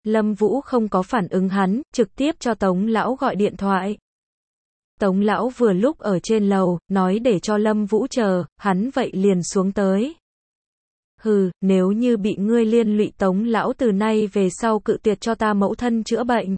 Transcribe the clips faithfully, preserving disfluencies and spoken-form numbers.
Lâm Vũ không có phản ứng hắn, trực tiếp cho Tống lão gọi điện thoại. Tống lão vừa lúc ở trên lầu, nói để cho Lâm Vũ chờ, hắn vậy liền xuống tới. Hừ, nếu như bị ngươi liên lụy Tống lão từ nay về sau cự tuyệt cho ta mẫu thân chữa bệnh.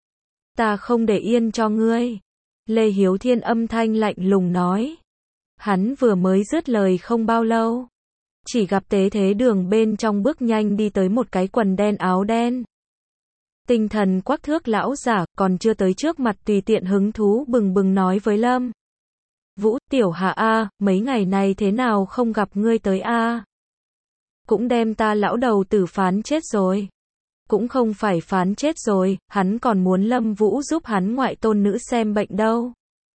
Ta không để yên cho ngươi. Lê Hiếu Thiên âm thanh lạnh lùng nói. Hắn vừa mới dứt lời không bao lâu. Chỉ gặp Tế Thế Đường bên trong bước nhanh đi tới một cái quần đen áo đen. Tinh thần quắc thước lão giả, còn chưa tới trước mặt tùy tiện hứng thú bừng bừng nói với Lâm Vũ, tiểu Hà a, mấy ngày này thế nào không gặp ngươi tới a? Cũng đem ta lão đầu tử phán chết rồi. Cũng không phải phán chết rồi, hắn còn muốn Lâm Vũ giúp hắn ngoại tôn nữ xem bệnh đâu.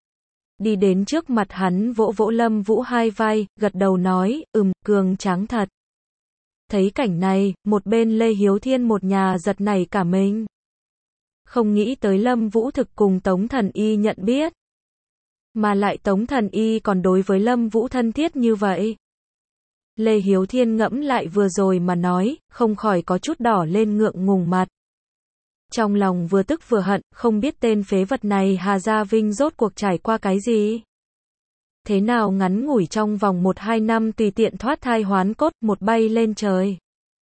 Đi đến trước mặt hắn vỗ vỗ Lâm Vũ hai vai, gật đầu nói, ừm, cường tráng thật. Thấy cảnh này, một bên Lê Hiếu Thiên một nhà giật nảy cả mình. Không nghĩ tới Lâm Vũ thực cùng Tống Thần Y nhận biết. Mà lại Tống Thần Y còn đối với Lâm Vũ thân thiết như vậy. Lê Hiếu Thiên ngẫm lại vừa rồi mà nói, không khỏi có chút đỏ lên ngượng ngùng mặt. Trong lòng vừa tức vừa hận, không biết tên phế vật này Hà Gia Vinh rốt cuộc trải qua cái gì. Thế nào ngắn ngủi trong vòng một hai năm tùy tiện thoát thai hoán cốt, một bay lên trời.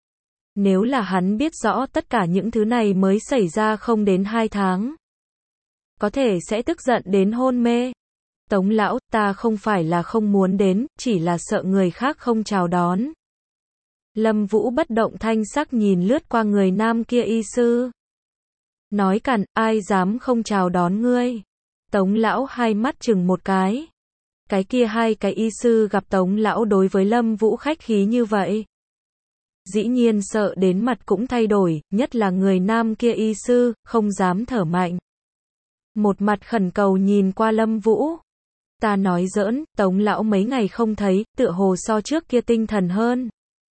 Nếu là hắn biết rõ tất cả những thứ này mới xảy ra không đến hai tháng. Có thể sẽ tức giận đến hôn mê. Tống lão, ta không phải là không muốn đến, chỉ là sợ người khác không chào đón. Lâm Vũ bất động thanh sắc nhìn lướt qua người nam kia y sư. Nói cằn, ai dám không chào đón ngươi. Tống lão hai mắt chừng một cái. Cái kia hai cái y sư gặp Tống lão đối với Lâm Vũ khách khí như vậy. Dĩ nhiên sợ đến mặt cũng thay đổi, nhất là người nam kia y sư, không dám thở mạnh. Một mặt khẩn cầu nhìn qua Lâm Vũ. Ta nói giỡn, Tống lão mấy ngày không thấy, tựa hồ so trước kia tinh thần hơn.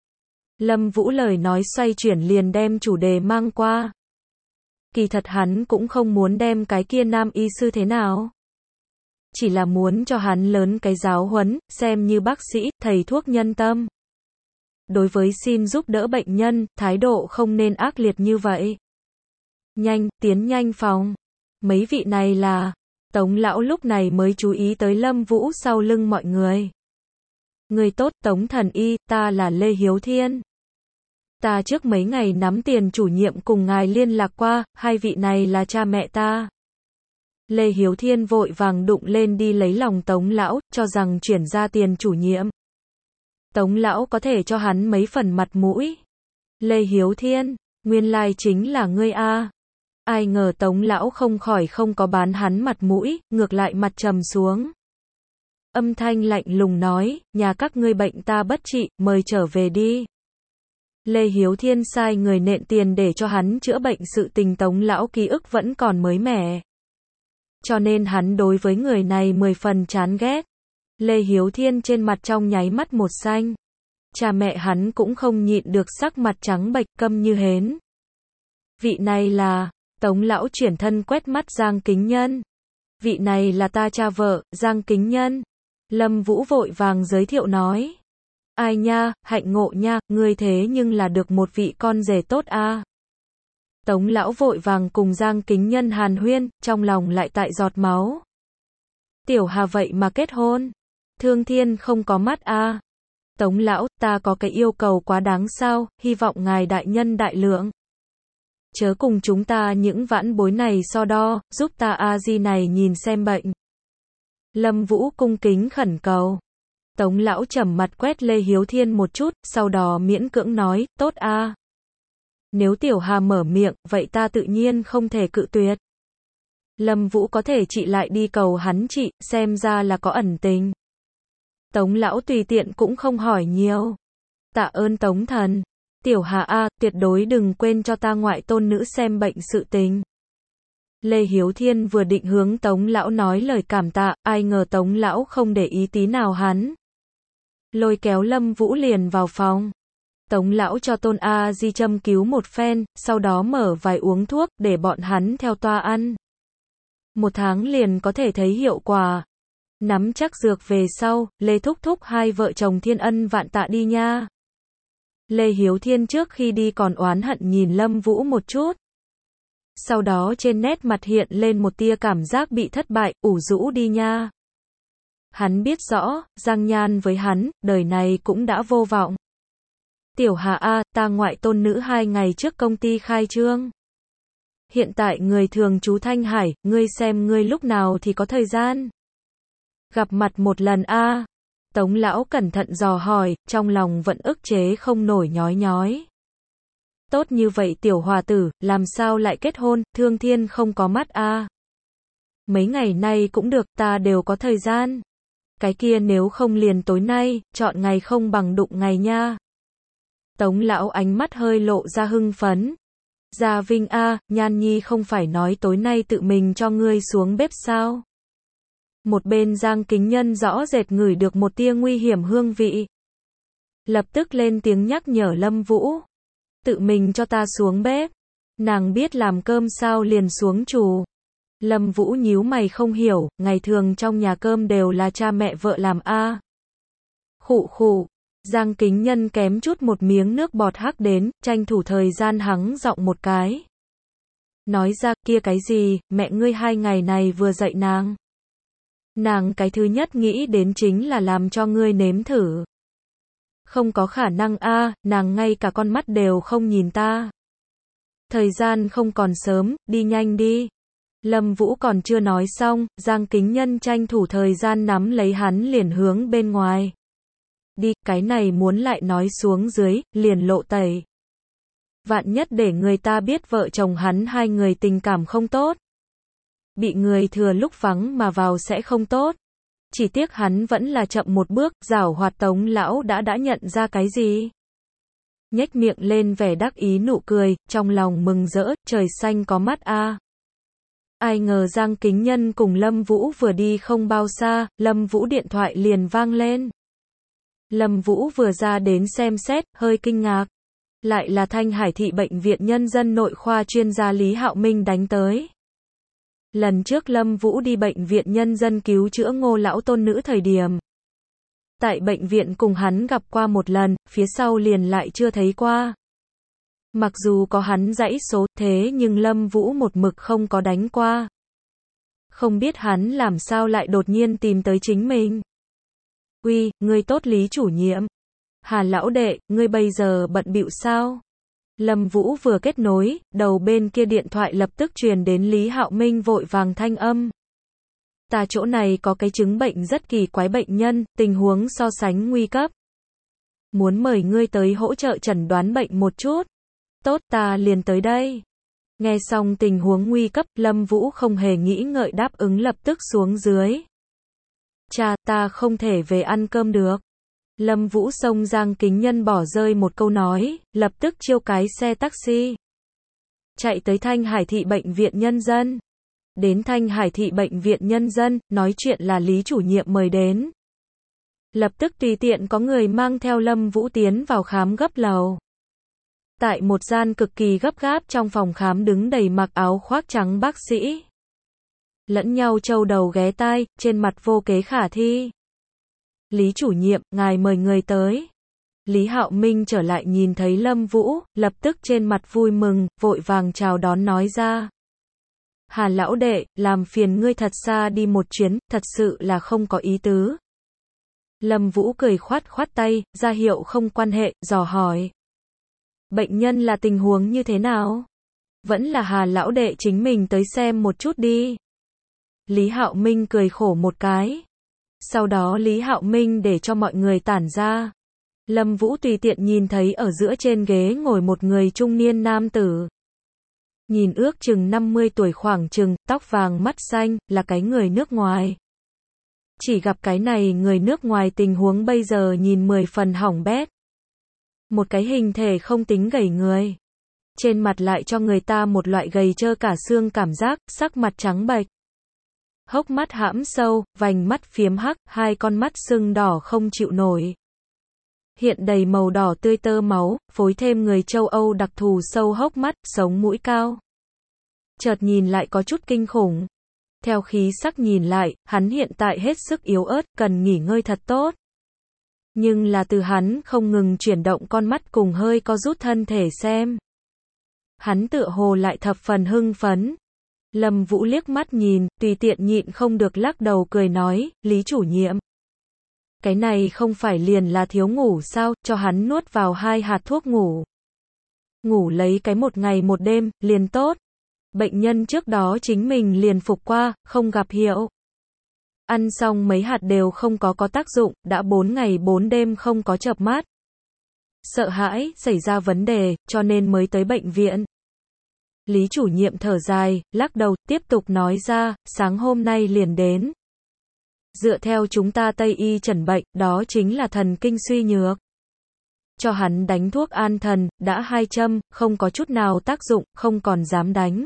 Lâm Vũ lời nói xoay chuyển liền đem chủ đề mang qua. Kỳ thật hắn cũng không muốn đem cái kia nam y sư thế nào. Chỉ là muốn cho hắn lớn cái giáo huấn, xem như bác sĩ, thầy thuốc nhân tâm. Đối với xin giúp đỡ bệnh nhân, thái độ không nên ác liệt như vậy. Nhanh, tiến nhanh phòng. Mấy vị này là... Tống lão lúc này mới chú ý tới Lâm Vũ sau lưng mọi người. Người tốt, Tống Thần Y, ta là Lê Hiếu Thiên. Ta trước mấy ngày nắm tiền chủ nhiệm cùng ngài liên lạc qua, hai vị này là cha mẹ ta. Lê Hiếu Thiên vội vàng đụng lên đi lấy lòng Tống lão, cho rằng chuyển ra tiền chủ nhiệm. Tống lão có thể cho hắn mấy phần mặt mũi. Lê Hiếu Thiên, nguyên lai chính là ngươi a. Ai ngờ Tống lão không khỏi không có bán hắn mặt mũi, ngược lại mặt trầm xuống. Âm thanh lạnh lùng nói, nhà các ngươi bệnh ta bất trị, mời trở về đi. Lê Hiếu Thiên sai người nện tiền để cho hắn chữa bệnh, sự tình Tống lão ký ức vẫn còn mới mẻ. Cho nên hắn đối với người này mười phần chán ghét. Lê Hiếu Thiên trên mặt trong nháy mắt một xanh. Cha mẹ hắn cũng không nhịn được sắc mặt trắng bệch câm như hến. Vị này là... Tống lão chuyển thân quét mắt Giang Kính Nhân. Vị này là ta cha vợ, Giang Kính Nhân. Lâm Vũ vội vàng giới thiệu nói. Ai nha, hạnh ngộ nha, ngươi thế nhưng là được một vị con rể tốt a. Tống lão vội vàng cùng Giang Kính Nhân hàn huyên, trong lòng lại tại giọt máu. Tiểu Hà vậy mà kết hôn. Thương thiên không có mắt a. Tống lão, ta có cái yêu cầu quá đáng sao, hy vọng ngài đại nhân đại lượng. Chớ cùng chúng ta những vãn bối này so đo, giúp ta A-di này nhìn xem bệnh. Lâm Vũ cung kính khẩn cầu. Tống lão trầm mặt quét Lê Hiếu Thiên một chút, sau đó miễn cưỡng nói, tốt a. Nếu Tiểu Hà mở miệng, vậy ta tự nhiên không thể cự tuyệt. Lâm Vũ có thể trị lại đi cầu hắn trị, xem ra là có ẩn tình. Tống lão tùy tiện cũng không hỏi nhiều. Tạ ơn Tống thần. Tiểu Hà a, tuyệt đối đừng quên cho ta ngoại tôn nữ xem bệnh sự tình. Lê Hiếu Thiên vừa định hướng Tống lão nói lời cảm tạ, ai ngờ Tống lão không để ý tí nào hắn. Lôi kéo Lâm Vũ liền vào phòng. Tống lão cho Tôn A Di châm cứu một phen, sau đó mở vài uống thuốc để bọn hắn theo toa ăn. Một tháng liền có thể thấy hiệu quả. Nắm chắc dược về sau, Lê thúc thúc hai vợ chồng thiên ân vạn tạ đi nha. Lê Hiếu Thiên trước khi đi còn oán hận nhìn Lâm Vũ một chút. sau đó trên nét mặt hiện lên một tia cảm giác bị thất bại, ủ rũ đi nha. Hắn biết rõ, Giang Nhan với hắn, đời này cũng đã vô vọng. Tiểu Hà a, ta ngoại tôn nữ hai ngày trước công ty khai trương. Hiện tại người thường trú Thanh Hải, ngươi xem ngươi lúc nào thì có thời gian. Gặp mặt một lần a. Tống lão cẩn thận dò hỏi, trong lòng vẫn ức chế không nổi nhói nhói. Tốt như vậy tiểu hòa tử, làm sao lại kết hôn, thương thiên không có mắt a. Mấy ngày nay cũng được, ta đều có thời gian. Cái kia nếu không liền tối nay, chọn ngày không bằng đụng ngày nha. Tống lão ánh mắt hơi lộ ra hưng phấn. Gia Vinh a, Nhan Nhi không phải nói tối nay tự mình cho ngươi xuống bếp sao? Một bên Giang Kính Nhân rõ rệt ngửi được một tia nguy hiểm hương vị. Lập tức lên tiếng nhắc nhở Lâm Vũ. Tự mình cho ta xuống bếp. Nàng biết làm cơm sao liền xuống chủ. Lâm Vũ nhíu mày không hiểu, ngày thường trong nhà cơm đều là cha mẹ vợ làm a. Khụ khụ. Giang Kính Nhân kém chút một miếng nước bọt hắc đến, tranh thủ thời gian hắng giọng một cái. Nói ra, kia cái gì, mẹ ngươi hai ngày này vừa dạy nàng. Nàng cái thứ nhất nghĩ đến chính là làm cho ngươi nếm thử. Không có khả năng a, nàng ngay cả con mắt đều không nhìn ta. Thời gian không còn sớm, đi nhanh đi. Lâm Vũ còn chưa nói xong, Giang Kính Nhân tranh thủ thời gian nắm lấy hắn liền hướng bên ngoài. Đi, cái này muốn lại nói xuống dưới, liền lộ tẩy. Vạn nhất để người ta biết vợ chồng hắn hai người tình cảm không tốt. Bị người thừa lúc vắng mà vào sẽ không tốt. Chỉ tiếc hắn vẫn là chậm một bước, giảo hoạt Tống lão đã đã nhận ra cái gì. Nhếch miệng lên vẻ đắc ý nụ cười, trong lòng mừng rỡ, trời xanh có mắt a. Ai ngờ Giang Kính Nhân cùng Lâm Vũ vừa đi không bao xa, Lâm Vũ điện thoại liền vang lên. Lâm Vũ vừa ra đến xem xét, hơi kinh ngạc. Lại là Thanh Hải thị bệnh viện nhân dân nội khoa chuyên gia Lý Hạo Minh đánh tới. Lần trước Lâm Vũ đi bệnh viện nhân dân cứu chữa Ngô lão tôn nữ thời điểm. Tại bệnh viện cùng hắn gặp qua một lần, phía sau liền lại chưa thấy qua. Mặc dù có hắn dãy số, thế nhưng Lâm Vũ một mực không có đánh qua. Không biết hắn làm sao lại đột nhiên tìm tới chính mình. Uy, ngươi tốt Lý chủ nhiệm. Hà lão đệ, ngươi bây giờ bận bịu sao? Lâm Vũ vừa kết nối, đầu bên kia điện thoại lập tức truyền đến Lý Hạo Minh vội vàng thanh âm. Ta chỗ này có cái chứng bệnh rất kỳ quái bệnh nhân, tình huống so sánh nguy cấp. Muốn mời ngươi tới hỗ trợ chẩn đoán bệnh một chút. Tốt, ta liền tới đây. Nghe xong tình huống nguy cấp, Lâm Vũ không hề nghĩ ngợi đáp ứng lập tức xuống dưới. Cha, ta không thể về ăn cơm được. Lâm Vũ xông Giang Kính Nhân bỏ rơi một câu nói, lập tức chiêu cái xe taxi. Chạy tới Thanh Hải thị bệnh viện nhân dân. Đến Thanh Hải thị bệnh viện nhân dân, nói chuyện là Lý chủ nhiệm mời đến. Lập tức tùy tiện có người mang theo Lâm Vũ tiến vào khám gấp lầu. Tại một gian cực kỳ gấp gáp trong phòng khám đứng đầy mặc áo khoác trắng bác sĩ. Lẫn nhau châu đầu ghé tai, trên mặt vô kế khả thi. Lý chủ nhiệm, ngài mời người tới. Lý Hạo Minh trở lại nhìn thấy Lâm Vũ, lập tức trên mặt vui mừng, vội vàng chào đón nói ra. Hà lão đệ, làm phiền ngươi thật xa đi một chuyến, thật sự là không có ý tứ. Lâm Vũ cười khoát khoát tay, ra hiệu không quan hệ, dò hỏi. Bệnh nhân là tình huống như thế nào? Vẫn là Hà lão đệ chính mình tới xem một chút đi. Lý Hạo Minh cười khổ một cái. Sau đó Lý Hạo Minh để cho mọi người tản ra. Lâm Vũ tùy tiện nhìn thấy ở giữa trên ghế ngồi một người trung niên nam tử. Nhìn ước chừng năm mươi tuổi khoảng chừng, tóc vàng mắt xanh, là cái người nước ngoài. Chỉ gặp cái này người nước ngoài tình huống bây giờ nhìn mười phần hỏng bét. Một cái hình thể không tính gầy người. Trên mặt lại cho người ta một loại gầy trơ cả xương cảm giác, sắc mặt trắng bệch. Hốc mắt hãm sâu, vành mắt phiếm hắc, hai con mắt sưng đỏ không chịu nổi. Hiện đầy màu đỏ tươi tơ máu, phối thêm người châu Âu đặc thù sâu hốc mắt, sống mũi cao. Chợt nhìn lại có chút kinh khủng. Theo khí sắc nhìn lại, hắn hiện tại hết sức yếu ớt, cần nghỉ ngơi thật tốt. Nhưng là từ hắn không ngừng chuyển động con mắt cùng hơi co rút thân thể xem. hắn tựa hồ lại thập phần hưng phấn. Lâm Vũ liếc mắt nhìn, tùy tiện nhịn không được lắc đầu cười nói, Lý chủ nhiệm. Cái này không phải liền là thiếu ngủ sao, cho hắn nuốt vào hai hạt thuốc ngủ. Ngủ lấy cái một ngày một đêm, liền tốt. Bệnh nhân trước đó chính mình liền phục qua, không gặp hiệu. Ăn xong mấy hạt đều không có có tác dụng, đã bốn ngày bốn đêm không có chợp mắt. Sợ hãi, xảy ra vấn đề, cho nên mới tới bệnh viện. Lý chủ nhiệm thở dài, lắc đầu, tiếp tục nói ra, sáng hôm nay liền đến. Dựa theo chúng ta Tây y chẩn bệnh, đó chính là thần kinh suy nhược. Cho hắn đánh thuốc an thần, đã hai châm, không có chút nào tác dụng, không còn dám đánh.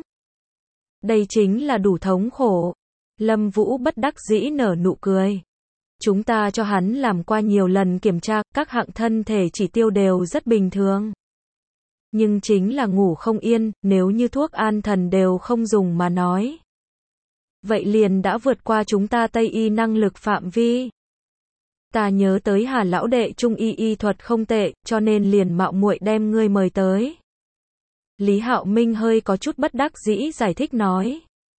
Đây chính là đủ thống khổ. Lâm Vũ bất đắc dĩ nở nụ cười. Chúng ta cho hắn làm qua nhiều lần kiểm tra, các hạng thân thể chỉ tiêu đều rất bình thường. Nhưng chính là ngủ không yên, nếu như thuốc an thần đều không dùng mà nói. Vậy liền đã vượt qua chúng ta Tây y năng lực phạm vi. Ta nhớ tới Hà lão đệ trung y y thuật không tệ, cho nên liền mạo muội đem ngươi mời tới. Lý Hạo Minh hơi có chút bất đắc dĩ giải thích nói.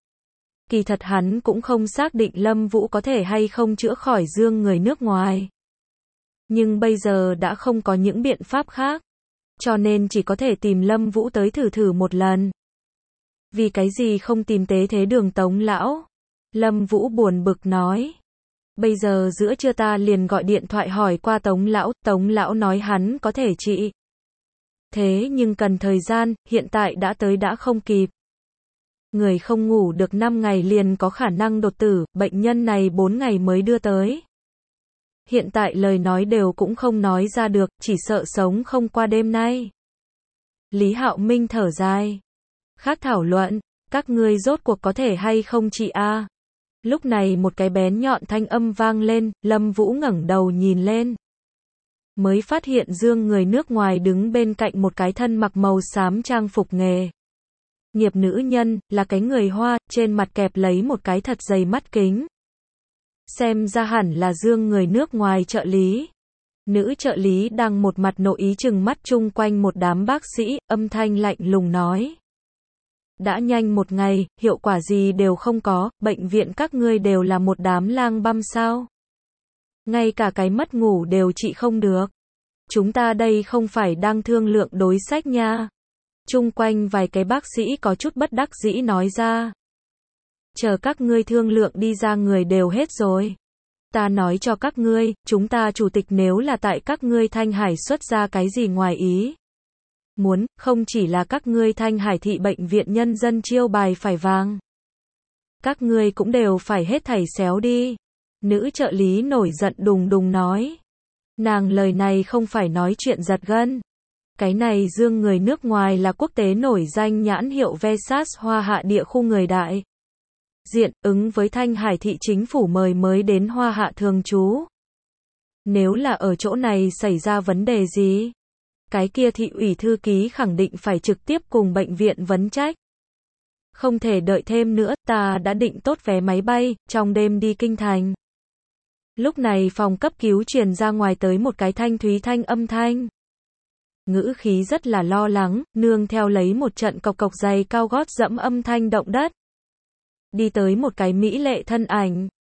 Kỳ thật hắn cũng không xác định Lâm Vũ có thể hay không chữa khỏi dương người nước ngoài. Nhưng bây giờ đã không có những biện pháp khác. Cho nên chỉ có thể tìm Lâm Vũ tới thử thử một lần. Vì cái gì không tìm tế thế đường Tống lão? Lâm Vũ buồn bực nói. Bây giờ giữa trưa ta liền gọi điện thoại hỏi qua Tống lão, Tống lão nói hắn có thể trị. Thế nhưng cần thời gian, hiện tại đã tới đã không kịp. Người không ngủ được năm ngày liền có khả năng đột tử, bệnh nhân này bốn ngày mới đưa tới. Hiện tại lời nói đều cũng không nói ra được, chỉ sợ sống không qua đêm nay. Lý Hạo Minh thở dài. Khác thảo luận, các ngươi rốt cuộc có thể hay không trị a? Lúc này một cái bén nhọn thanh âm vang lên, Lâm Vũ ngẩng đầu nhìn lên. Mới phát hiện dương người nước ngoài đứng bên cạnh một cái thân mặc màu xám trang phục nghề. Nghiệp nữ nhân, là cái người Hoa, trên mặt kẹp lấy một cái thật dày mắt kính. Xem ra hẳn là dương người nước ngoài trợ lý. Nữ trợ lý đang một mặt nội ý chừng mắt chung quanh một đám bác sĩ, âm thanh lạnh lùng nói. Đã nhanh một ngày, hiệu quả gì đều không có, bệnh viện các ngươi đều là một đám lang băm sao. Ngay cả cái mất ngủ đều trị không được. Chúng ta đây không phải đang thương lượng đối sách nha. Chung quanh vài cái bác sĩ có chút bất đắc dĩ nói ra. Chờ các ngươi thương lượng đi ra người đều hết rồi. Ta nói cho các ngươi, chúng ta chủ tịch nếu là tại các ngươi Thanh Hải xuất ra cái gì ngoài ý. Muốn, không chỉ là các ngươi Thanh Hải thị bệnh viện nhân dân chiêu bài phải vàng. Các ngươi cũng đều phải hết thảy xéo đi. Nữ trợ lý nổi giận đùng đùng nói. Nàng lời này không phải nói chuyện giật gân. Cái này dương người nước ngoài là quốc tế nổi danh nhãn hiệu Versace Hoa Hạ địa khu người đại diện, ứng với Thanh Hải thị chính phủ mời mới đến Hoa Hạ thường trú. Nếu là ở chỗ này xảy ra vấn đề gì? Cái kia thị ủy thư ký khẳng định phải trực tiếp cùng bệnh viện vấn trách. Không thể đợi thêm nữa, ta đã định tốt vé máy bay, trong đêm đi kinh thành. Lúc này phòng cấp cứu truyền ra ngoài tới một cái thanh thúy thanh âm thanh. Ngữ khí rất là lo lắng, nương theo lấy một trận cộc cộc giày cao gót dẫm âm thanh động đất. Đi tới một cái mỹ lệ thân ảnh.